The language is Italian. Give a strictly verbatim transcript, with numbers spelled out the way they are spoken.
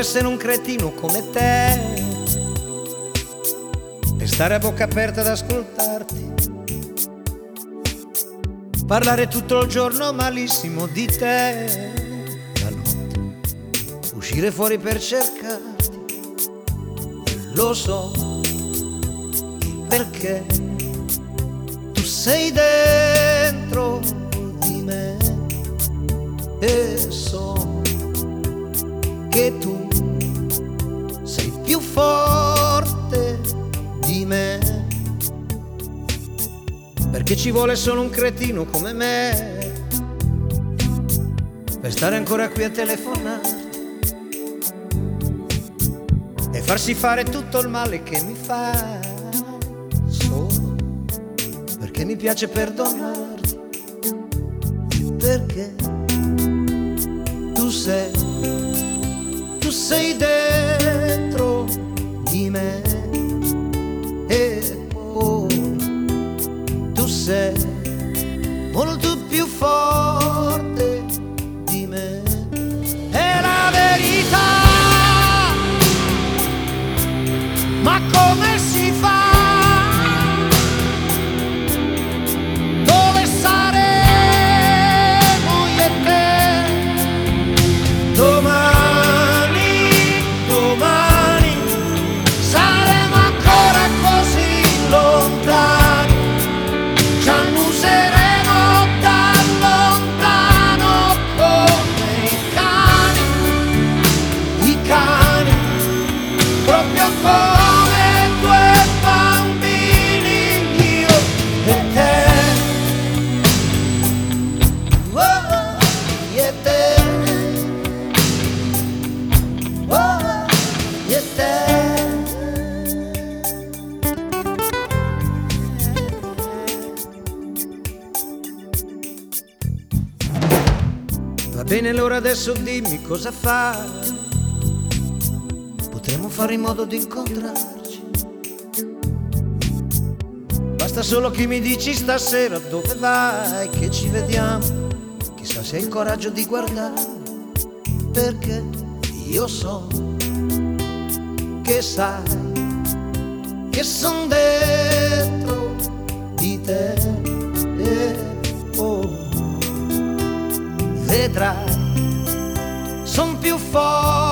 essere un cretino come te e stare a bocca aperta ad ascoltarti, parlare tutto il giorno malissimo di te, la notte uscire fuori per cercarti, lo so il perché, tu sei dentro di me e so che tu sei più forte di me, perché ci vuole solo un cretino come me per stare ancora qui a telefonare e farsi fare tutto il male che mi fa, solo perché mi piace perdonarti, perché tu sei, tu sei dentro di me e poi tu sei molto più forte di me. È la verità, ma come si fa? Dove saremo io e te domani, domani saremo ancora così lontani, ci annuseremo da lontano come i cani, i cani, proprio come due bambini, io e te, oh, io e te, oh, io e te. Va bene, allora adesso dimmi cosa fare, potremmo fare in modo di incontrarci, basta solo che mi dici stasera dove vai, che ci vediamo, chissà se hai il coraggio di guardare, perché io so che sai che son dentro di te e poi vedrai son più forte